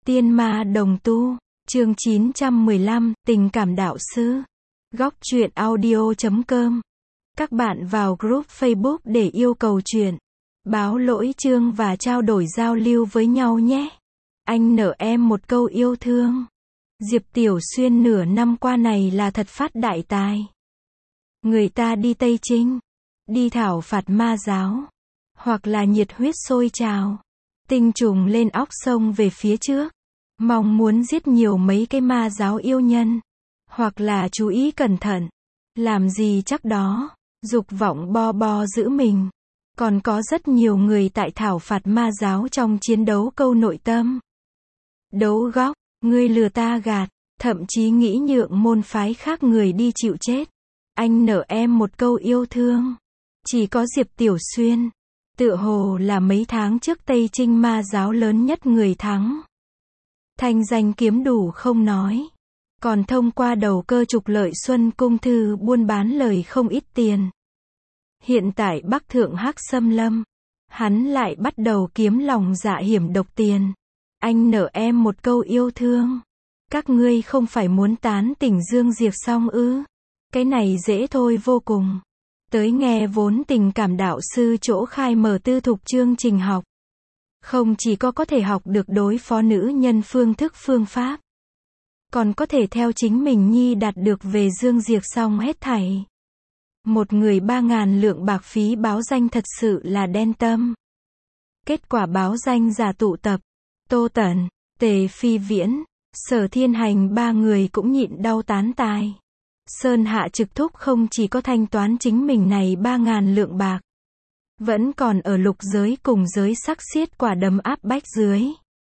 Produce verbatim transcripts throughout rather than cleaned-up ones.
Tiên ma đồng tu, chương chín trăm mười lăm, tình cảm đạo sư. Góc truyện audio chấm com. Các bạn vào group Facebook để yêu cầu truyện, báo lỗi chương và trao đổi giao lưu với nhau nhé. Anh nợ em một câu yêu thương. Diệp Tiểu Xuyên nửa năm qua này là thật phát đại tài. Người ta đi Tây Trinh, đi thảo phạt ma giáo, hoặc là nhiệt huyết sôi trào, tinh trùng lên óc sông về phía trước, mong muốn giết nhiều mấy cái ma giáo yêu nhân, hoặc là chú ý cẩn thận, làm gì chắc đó, dục vọng bo bo giữ mình. Còn có rất nhiều người tại thảo phạt ma giáo trong chiến đấu câu nội tâm. Đấu góc, ngươi lừa ta gạt, thậm chí nghĩ nhượng môn phái khác người đi chịu chết. Anh nợ em một câu yêu thương. Chỉ có Diệp Tiểu Xuyên, tựa hồ là mấy tháng trước Tây Trinh ma giáo lớn nhất người thắng. Thanh danh kiếm đủ không nói, còn thông qua đầu cơ trục lợi Xuân Cung Thư buôn bán lời không ít tiền. Hiện tại Bắc Thượng Hắc xâm lâm, hắn lại bắt đầu kiếm lòng dạ hiểm độc tiền. Anh nợ em một câu yêu thương. Các ngươi không phải muốn tán tỉnh Dương Diệp xong ư? Cái này dễ thôi vô cùng. Tới nghe vốn tình cảm đạo sư chỗ khai mở tư thục chương trình học. Không chỉ có có thể học được đối phó nữ nhân phương thức phương pháp, còn có thể theo chính mình nhi đạt được về Dương Diệp xong hết thảy. Một người ba ngàn lượng bạc phí báo danh thật sự là đen tâm. Kết quả báo danh giả tụ tập, Tô Tẩn, Tề Phi Viễn, Sở Thiên Hành ba người cũng nhịn đau tán tài. Sơn Hạ trực thúc không chỉ có thanh toán chính mình này ba ngàn lượng bạc, vẫn còn ở lục giới cùng giới sắc xiết quả đấm áp bách dưới.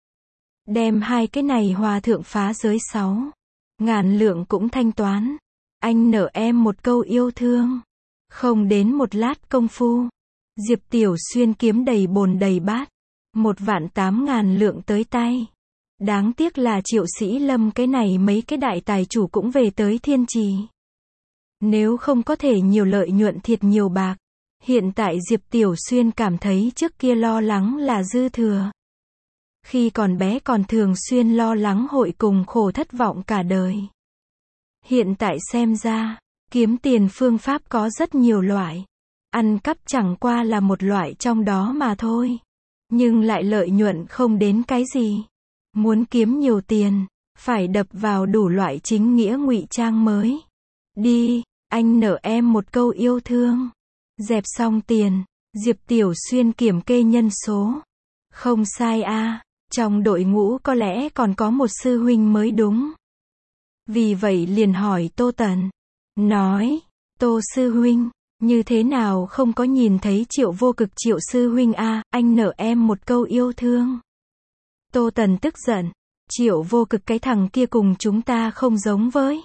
Đem hai cái này hòa thượng phá giới sáu ngàn lượng cũng thanh toán. Anh nợ em một câu yêu thương. Không đến một lát công phu, Diệp Tiểu Xuyên kiếm đầy bồn đầy bát, một vạn tám ngàn lượng tới tay. Đáng tiếc là Triệu Sĩ Lâm cái này mấy cái đại tài chủ cũng về tới Thiên Trì. Nếu không có thể nhiều lợi nhuận thiệt nhiều bạc, hiện tại Diệp Tiểu Xuyên cảm thấy trước kia lo lắng là dư thừa. Khi còn bé còn thường xuyên lo lắng hội cùng khổ thất vọng cả đời. Hiện tại xem ra, kiếm tiền phương pháp có rất nhiều loại. Ăn cắp chẳng qua là một loại trong đó mà thôi. Nhưng lại lợi nhuận không đến cái gì. Muốn kiếm nhiều tiền, phải đập vào đủ loại chính nghĩa ngụy trang mới. Đi, anh nợ em một câu yêu thương. Dẹp xong tiền, Diệp Tiểu Xuyên kiểm kê nhân số. Không sai a, trong đội ngũ có lẽ còn có một sư huynh mới đúng. Vì vậy liền hỏi Tô Tần. Nói, Tô sư huynh, như thế nào không có nhìn thấy Triệu Vô Cực Triệu sư huynh a, anh nợ em một câu yêu thương. Tô Tần tức giận, Triệu Vô Cực cái thằng kia cùng chúng ta không giống với.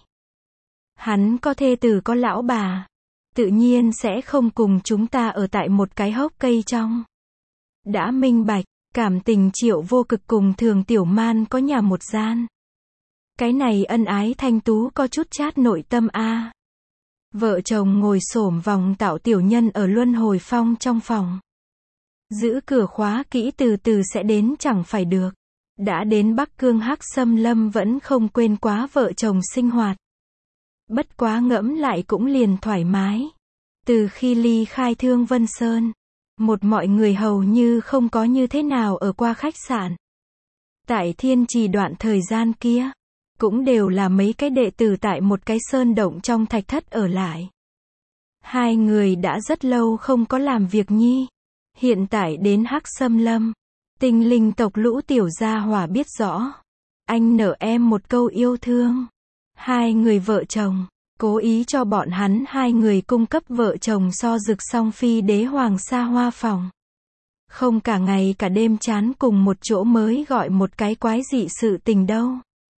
Hắn có thê tử có lão bà, tự nhiên sẽ không cùng chúng ta ở tại một cái hốc cây trong. Đã minh bạch, cảm tình Triệu Vô Cực cùng Thường Tiểu Man có nhà một gian. Cái này ân ái thanh tú có chút chát nội tâm a. Vợ chồng ngồi xổm vòng tạo tiểu nhân ở luân hồi phong trong phòng. Giữ cửa khóa kỹ từ từ sẽ đến chẳng phải được. Đã đến Bắc Cương Hắc xâm lâm vẫn không quên quá vợ chồng sinh hoạt. Bất quá ngẫm lại cũng liền thoải mái. Từ khi ly khai Thương Vân Sơn, một mọi người hầu như không có như thế nào ở qua khách sạn. Tại Thiên Trì đoạn thời gian kia, cũng đều là mấy cái đệ tử tại một cái sơn động trong thạch thất ở lại. Hai người đã rất lâu không có làm việc nhi. Hiện tại đến Hắc xâm lâm, tinh linh tộc lũ tiểu gia hỏa biết rõ. Anh nợ em một câu yêu thương. Hai người vợ chồng, cố ý cho bọn hắn hai người cung cấp vợ chồng so rực song phi đế hoàng sa hoa phòng. Không cả ngày cả đêm chán cùng một chỗ mới gọi một cái quái dị sự tình đâu.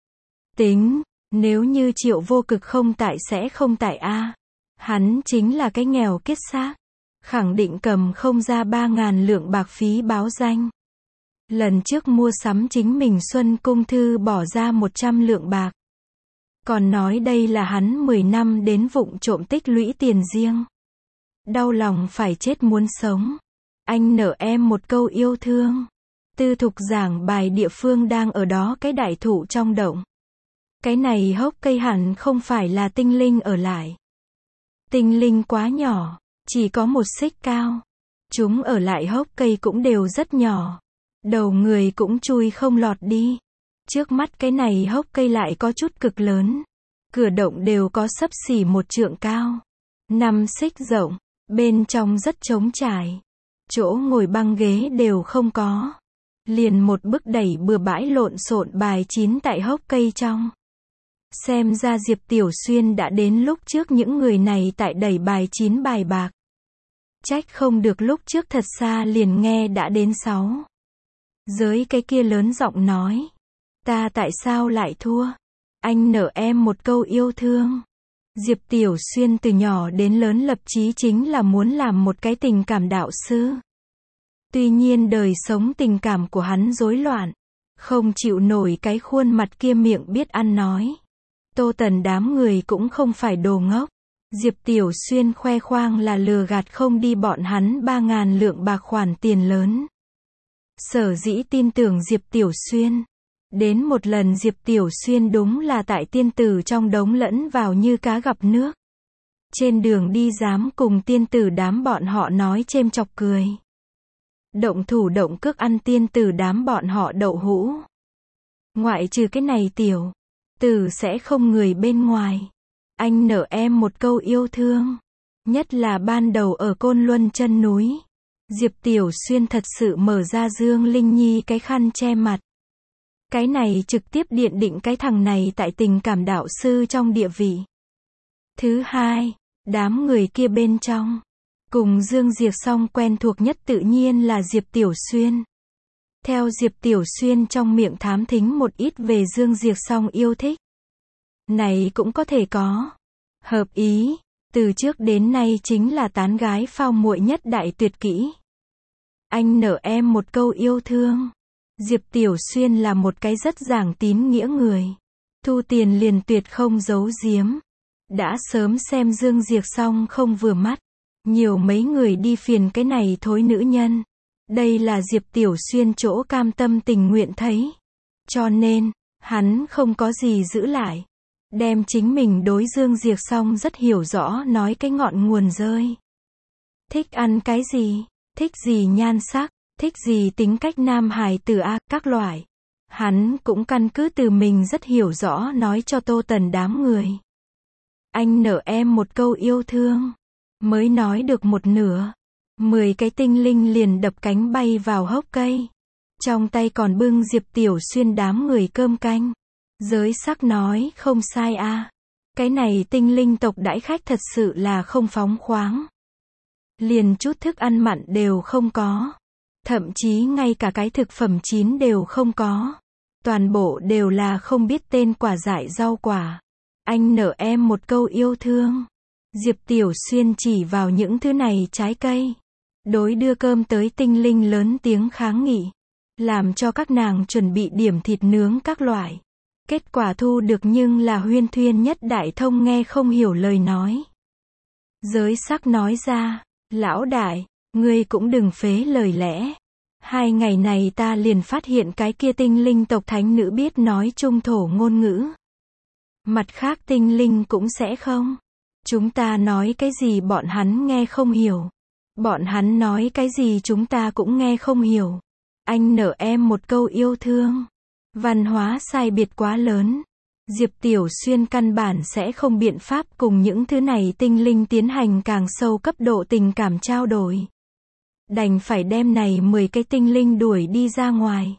Tính, nếu như Triệu Vô Cực không tại sẽ không tại a. Hắn chính là cái nghèo kiết xác. Khẳng định cầm không ra ba ngàn lượng bạc phí báo danh. Lần trước mua sắm chính mình Xuân Cung Thư bỏ ra một trăm lượng bạc. Còn nói đây là hắn mười năm đến vụng trộm tích lũy tiền riêng. Đau lòng phải chết muốn sống. Anh nợ em một câu yêu thương. Tư Thục giảng bài địa phương đang ở đó cái đại thụ trong động. Cái này hốc cây hẳn không phải là tinh linh ở lại. Tinh linh quá nhỏ, chỉ có một xích cao. Chúng ở lại hốc cây cũng đều rất nhỏ. Đầu người cũng chui không lọt đi. Trước mắt cái này hốc cây lại có chút cực lớn. Cửa động đều có xấp xỉ một trượng cao. Năm xích rộng, bên trong rất trống trải. Chỗ ngồi băng ghế đều không có. Liền một bức đẩy bừa bãi lộn xộn bài chín tại hốc cây trong. Xem ra Diệp Tiểu Xuyên đã đến lúc trước những người này tại đẩy bài chín bài bạc. Trách không được lúc trước thật xa liền nghe đã đến sáu. Giới cái kia lớn giọng nói. Ta tại sao lại thua? Anh nợ em một câu yêu thương. Diệp Tiểu Xuyên từ nhỏ đến lớn lập chí chính là muốn làm một cái tình cảm đạo sư. Tuy nhiên đời sống tình cảm của hắn rối loạn. Không chịu nổi cái khuôn mặt kia miệng biết ăn nói. Tô Tần đám người cũng không phải đồ ngốc. Diệp Tiểu Xuyên khoe khoang là lừa gạt không đi bọn hắn ba ngàn lượng bạc khoản tiền lớn. Sở dĩ tin tưởng Diệp Tiểu Xuyên. Đến một lần Diệp Tiểu Xuyên đúng là tại tiên tử trong đống lẫn vào như cá gặp nước. Trên đường đi dám cùng tiên tử đám bọn họ nói chêm chọc cười. Động thủ động cước ăn tiên tử đám bọn họ đậu hũ. Ngoại trừ cái này tiểu tử sẽ không người bên ngoài. Anh nợ em một câu yêu thương. Nhất là ban đầu ở Côn Luân chân núi. Diệp Tiểu Xuyên thật sự mở ra Dương Linh Nhi cái khăn che mặt. Cái này trực tiếp điện định cái thằng này tại tình cảm đạo sư trong địa vị. Thứ hai, đám người kia bên trong. Cùng Dương Diệp Song quen thuộc nhất tự nhiên là Diệp Tiểu Xuyên. Theo Diệp Tiểu Xuyên trong miệng thám thính một ít về Dương Diệp Song yêu thích. Này cũng có thể có. Hợp ý, từ trước đến nay chính là tán gái phao muội nhất đại tuyệt kỹ. Anh nợ em một câu yêu thương. Diệp Tiểu Xuyên là một cái rất giảng tín nghĩa người. Thu tiền liền tuyệt không giấu giếm. Đã sớm xem Dương Diệp Song không vừa mắt. Nhiều mấy người đi phiền cái này thối nữ nhân. Đây là Diệp Tiểu Xuyên chỗ cam tâm tình nguyện thấy. Cho nên, hắn không có gì giữ lại. Đem chính mình đối Dương Diệp Song rất hiểu rõ nói cái ngọn nguồn rơi. Thích ăn cái gì? Thích gì nhan sắc? Thích gì tính cách nam hài tử a, các loại. Hắn cũng căn cứ từ mình rất hiểu rõ nói cho Tô Tần đám người. Anh nợ em một câu yêu thương. Mới nói được một nửa. Mười cái tinh linh liền đập cánh bay vào hốc cây. Trong tay còn bưng Diệp Tiểu Xuyên đám người cơm canh. Giới sắc nói không sai a. Cái này tinh linh tộc đãi khách thật sự là không phóng khoáng. Liền chút thức ăn mặn đều không có. Thậm chí ngay cả cái thực phẩm chín đều không có. Toàn bộ đều là không biết tên quả dại rau quả. Anh nợ em một câu yêu thương. Diệp Tiểu Xuyên chỉ vào những thứ này trái cây. Đối đưa cơm tới tinh linh lớn tiếng kháng nghị. Làm cho các nàng chuẩn bị điểm thịt nướng các loại. Kết quả thu được nhưng là huyên thuyên nhất đại thông nghe không hiểu lời nói. Giới sắc nói ra, lão đại, ngươi cũng đừng phế lời lẽ. Hai ngày này ta liền phát hiện cái kia tinh linh tộc thánh nữ biết nói trung thổ ngôn ngữ. Mặt khác tinh linh cũng sẽ không. Chúng ta nói cái gì bọn hắn nghe không hiểu. Bọn hắn nói cái gì chúng ta cũng nghe không hiểu. Anh nợ em một câu yêu thương. Văn hóa sai biệt quá lớn. Diệp Tiểu Xuyên căn bản sẽ không biện pháp cùng những thứ này tinh linh tiến hành càng sâu cấp độ tình cảm trao đổi. Đành phải đem này mười cái tinh linh đuổi đi ra ngoài.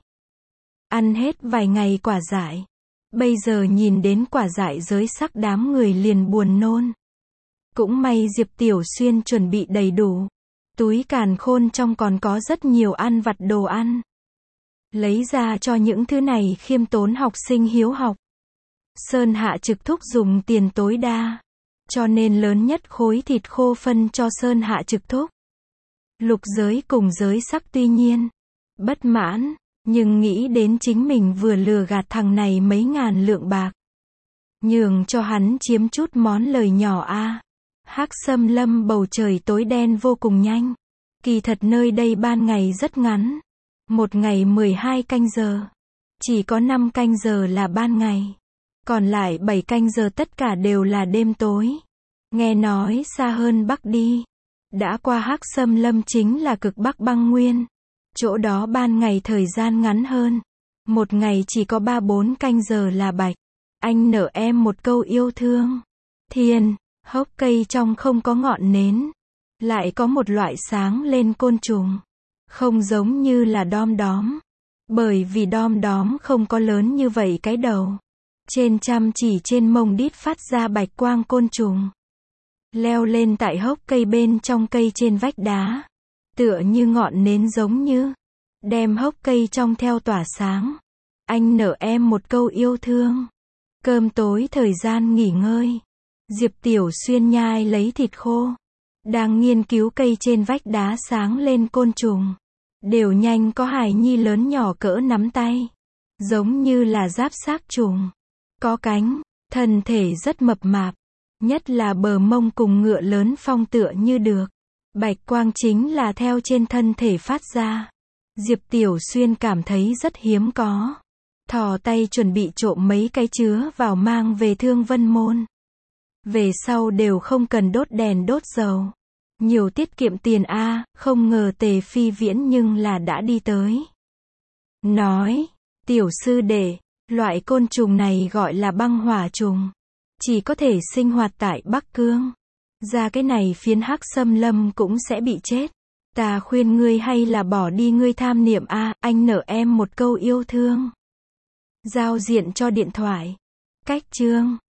Ăn hết vài ngày quả dại. Bây giờ nhìn đến quả dại giới sắc đám người liền buồn nôn. Cũng may Diệp Tiểu Xuyên chuẩn bị đầy đủ. Túi càn khôn trong còn có rất nhiều ăn vặt đồ ăn. Lấy ra cho những thứ này khiêm tốn học sinh hiếu học. Sơn Hạ trực thúc dùng tiền tối đa. Cho nên lớn nhất khối thịt khô phân cho Sơn Hạ trực thúc. Lục giới cùng giới sắc tuy nhiên bất mãn, nhưng nghĩ đến chính mình vừa lừa gạt thằng này mấy ngàn lượng bạc. Nhường cho hắn chiếm chút món lời nhỏ a. Hắc xâm lâm bầu trời tối đen vô cùng nhanh. Kỳ thật nơi đây ban ngày rất ngắn. Một ngày mười hai canh giờ. Chỉ có năm canh giờ là ban ngày. Còn lại bảy canh giờ tất cả đều là đêm tối. Nghe nói xa hơn Bắc đi. Đã qua Hắc Xâm Lâm chính là cực Bắc băng nguyên. Chỗ đó ban ngày thời gian ngắn hơn. Một ngày chỉ có ba bốn canh giờ là bạch. Anh nở em một câu yêu thương. Thiên, hốc cây trong không có ngọn nến. Lại có một loại sáng lên côn trùng. Không giống như là đom đóm. Bởi vì đom đóm không có lớn như vậy cái đầu. Trên chăm chỉ trên mông đít phát ra bạch quang côn trùng. Leo lên tại hốc cây bên trong cây trên vách đá. Tựa như ngọn nến giống như. Đem hốc cây trong theo tỏa sáng. Anh nở em một câu yêu thương. Cơm tối thời gian nghỉ ngơi. Diệp Tiểu Xuyên nhai lấy thịt khô. Đang nghiên cứu cây trên vách đá sáng lên côn trùng. Đều nhanh có hài nhi lớn nhỏ cỡ nắm tay. Giống như là giáp xác trùng. Có cánh, thân thể rất mập mạp. Nhất là bờ mông cùng ngựa lớn phong tựa như được. Bạch quang chính là theo trên thân thể phát ra. Diệp Tiểu Xuyên cảm thấy rất hiếm có. Thò tay chuẩn bị trộm mấy cái chứa vào mang về Thương Vân Môn. Về sau đều không cần đốt đèn đốt dầu. Nhiều tiết kiệm tiền a, không ngờ Tề Phi Viễn nhưng là đã đi tới. Nói, tiểu sư đệ, loại côn trùng này gọi là băng hỏa trùng. Chỉ có thể sinh hoạt tại Bắc Cương. Ra cái này phiến Hắc Xâm Lâm cũng sẽ bị chết. Ta khuyên ngươi hay là bỏ đi ngươi tham niệm a, anh nở em một câu yêu thương. Giao diện cho điện thoại. Cách chương